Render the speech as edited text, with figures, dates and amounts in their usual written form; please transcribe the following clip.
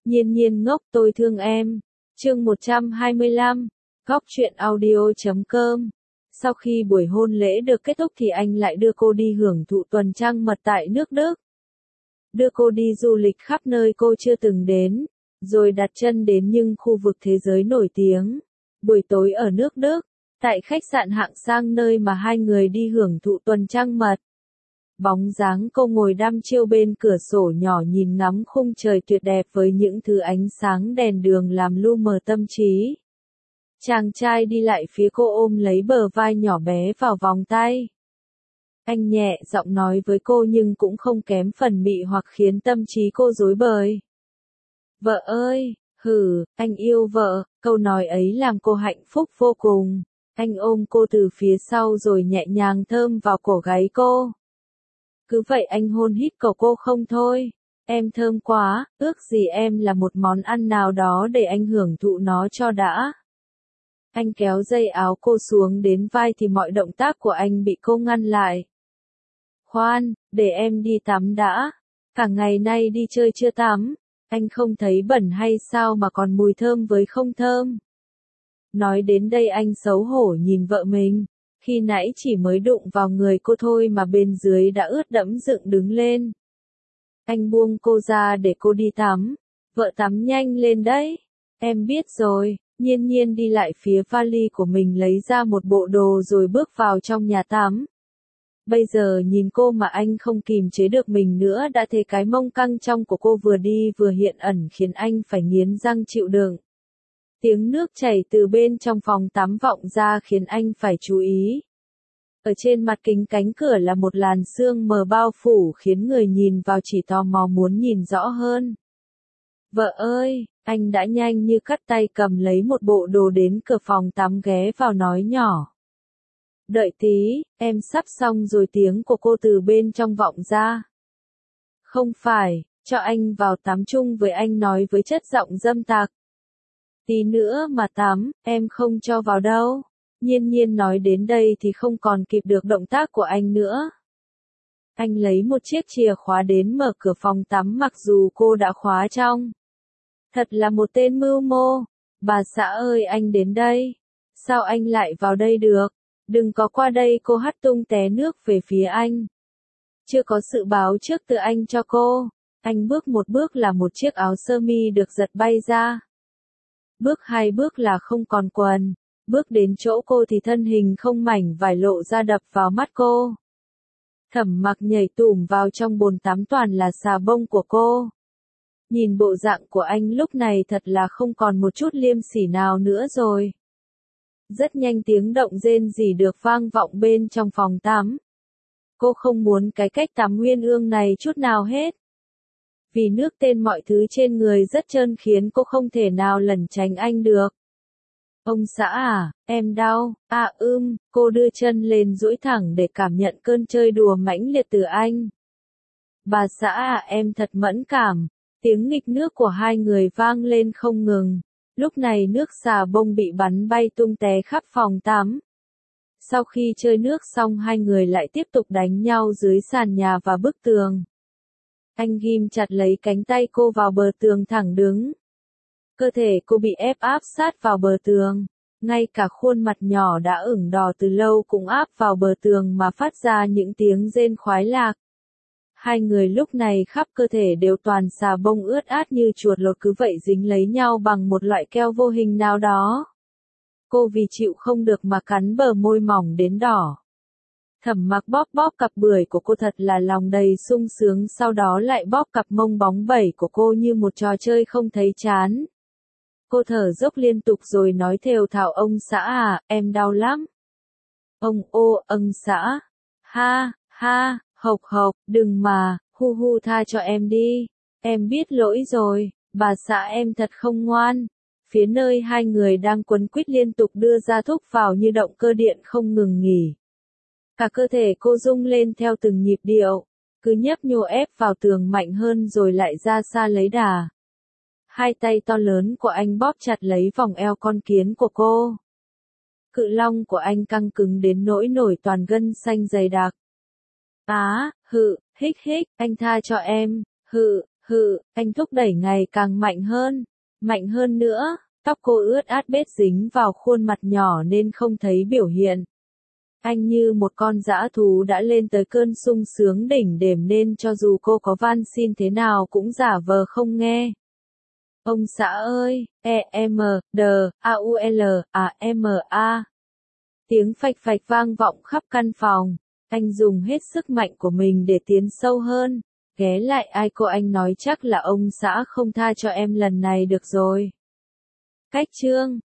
Nhiên nhiên ngốc tôi thương em. Chương 125, Góc truyện audio.com. Sau khi buổi hôn lễ được kết thúc thì anh lại đưa cô đi hưởng thụ tuần trăng mật tại nước Đức. Đưa cô đi du lịch khắp nơi cô chưa từng đến, rồi đặt chân đến những khu vực thế giới nổi tiếng. Buổi tối ở nước Đức, tại khách sạn hạng sang nơi mà hai người đi hưởng thụ tuần trăng mật. Bóng dáng cô ngồi đăm chiêu bên cửa sổ nhỏ nhìn ngắm khung trời tuyệt đẹp với những thứ ánh sáng đèn đường làm lu mờ tâm trí. Chàng trai đi lại phía cô ôm lấy bờ vai nhỏ bé vào vòng tay. Anh nhẹ giọng nói với cô nhưng cũng không kém phần mị hoặc khiến tâm trí cô rối bời. Vợ ơi, anh yêu vợ, câu nói ấy làm cô hạnh phúc vô cùng. Anh ôm cô từ phía sau rồi nhẹ nhàng thơm vào cổ gáy cô. Cứ vậy anh hôn hít cổ cô không thôi. Em thơm quá, ước gì em là một món ăn nào đó để anh hưởng thụ nó cho đã. Anh kéo dây áo cô xuống đến vai thì mọi động tác của anh bị cô ngăn lại. Khoan, để em đi tắm đã. Cả ngày nay đi chơi chưa tắm. Anh không thấy bẩn hay sao mà còn mùi thơm với không thơm. Nói đến đây anh xấu hổ nhìn vợ mình. Khi nãy chỉ mới đụng vào người cô thôi mà bên dưới đã ướt đẫm dựng đứng lên. Anh buông cô ra để cô đi tắm. Vợ tắm nhanh lên đấy. Em biết rồi. Nhiên nhiên đi lại phía vali của mình lấy ra một bộ đồ rồi bước vào trong nhà tắm. Bây giờ nhìn cô mà anh không kìm chế được mình nữa đã thấy cái mông căng trong của cô vừa đi vừa hiện ẩn khiến anh phải nghiến răng chịu đựng. Tiếng nước chảy từ bên trong phòng tắm vọng ra khiến anh phải chú ý. Ở trên mặt kính cánh cửa là một làn sương mờ bao phủ khiến người nhìn vào chỉ tò mò muốn nhìn rõ hơn. Vợ ơi, anh đã nhanh như cắt tay cầm lấy một bộ đồ đến cửa phòng tắm ghé vào nói nhỏ. Đợi tí, em sắp xong rồi tiếng của cô từ bên trong vọng ra. Không phải, cho anh vào tắm chung với anh nói với chất giọng dâm tặc. Tí nữa mà tắm, em không cho vào đâu. Nhiên nhiên nói đến đây thì không còn kịp được động tác của anh nữa. Anh lấy một chiếc chìa khóa đến mở cửa phòng tắm mặc dù cô đã khóa trong. Thật là một tên mưu mô. Bà xã ơi anh đến đây. Sao anh lại vào đây được? Đừng có qua đây cô hất tung té nước về phía anh. Chưa có sự báo trước từ anh cho cô. Anh bước một bước là một chiếc áo sơ mi được giật bay ra. Bước hai bước là không còn quần. Bước đến chỗ cô thì thân hình không mảnh vải lộ ra đập vào mắt cô. Thẩm Mặc nhảy tủm vào trong bồn tắm toàn là xà bông của cô. Nhìn bộ dạng của anh lúc này thật là không còn một chút liêm sỉ nào nữa rồi. Rất nhanh tiếng động rên rỉ được vang vọng bên trong phòng tắm. Cô không muốn cái cách tắm uyên ương này chút nào hết. Vì nước tên mọi thứ trên người rất trơn khiến cô không thể nào lẩn tránh anh được. Ông xã à, em đau, cô đưa chân lên duỗi thẳng để cảm nhận cơn chơi đùa mãnh liệt từ anh. Bà xã à em thật mẫn cảm, tiếng nghịch nước của hai người vang lên không ngừng. Lúc này nước xà bông bị bắn bay tung té khắp phòng tắm. Sau khi chơi nước xong hai người lại tiếp tục đánh nhau dưới sàn nhà và bức tường. Anh ghim chặt lấy cánh tay cô vào bờ tường thẳng đứng. Cơ thể cô bị ép áp sát vào bờ tường. Ngay cả khuôn mặt nhỏ đã ửng đỏ từ lâu cũng áp vào bờ tường mà phát ra những tiếng rên khoái lạc. Hai người lúc này khắp cơ thể đều toàn xà bông ướt át như chuột lột cứ vậy dính lấy nhau bằng một loại keo vô hình nào đó. Cô vì chịu không được mà cắn bờ môi mỏng đến đỏ. Thẩm Mặc bóp bóp cặp bưởi của cô thật là lòng đầy sung sướng, sau đó lại bóp cặp mông bóng bẩy của cô như một trò chơi không thấy chán. Cô thở dốc liên tục rồi nói thều thào ông xã à, em đau lắm. Ông xã. Ha, hộc, đừng mà, hu tha cho em đi. Em biết lỗi rồi, bà xã em thật không ngoan. Phía nơi hai người đang quấn quýt liên tục đưa ra thúc vào như động cơ điện không ngừng nghỉ. Cả cơ thể cô rung lên theo từng nhịp điệu, cứ nhấp nhô ép vào tường mạnh hơn rồi lại ra xa lấy đà. Hai tay to lớn của anh bóp chặt lấy vòng eo con kiến của cô. Cự long của anh căng cứng đến nỗi nổi toàn gân xanh dày đặc. Hích, anh tha cho em, Hự, anh thúc đẩy ngày càng mạnh hơn nữa. Tóc cô ướt át bết dính vào khuôn mặt nhỏ nên không thấy biểu hiện. Anh như một con dã thú đã lên tới cơn sung sướng đỉnh điểm nên cho dù cô có van xin thế nào cũng giả vờ không nghe. Ông xã ơi, E-M-D-A-U-L-A-M-A. Tiếng phạch phạch vang vọng khắp căn phòng. Anh dùng hết sức mạnh của mình để tiến sâu hơn. Ghé lại ai cô anh nói chắc là ông xã không tha cho em lần này được rồi. Cách chương